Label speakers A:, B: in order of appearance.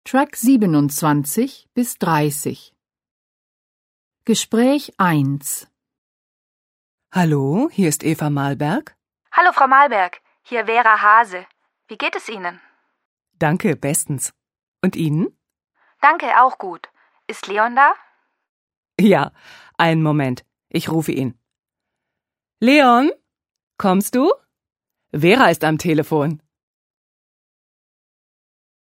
A: Track 27 bis 30. Gespräch 1.
B: Hallo, hier ist Eva Malberg.
C: Hallo Frau Malberg, hier Vera Hase. Wie geht es Ihnen?
B: Danke, bestens. Und Ihnen?
C: Danke, auch gut. Ist Leon da?
B: Ja, einen Moment. Ich rufe ihn. Leon, kommst du? Vera ist am Telefon.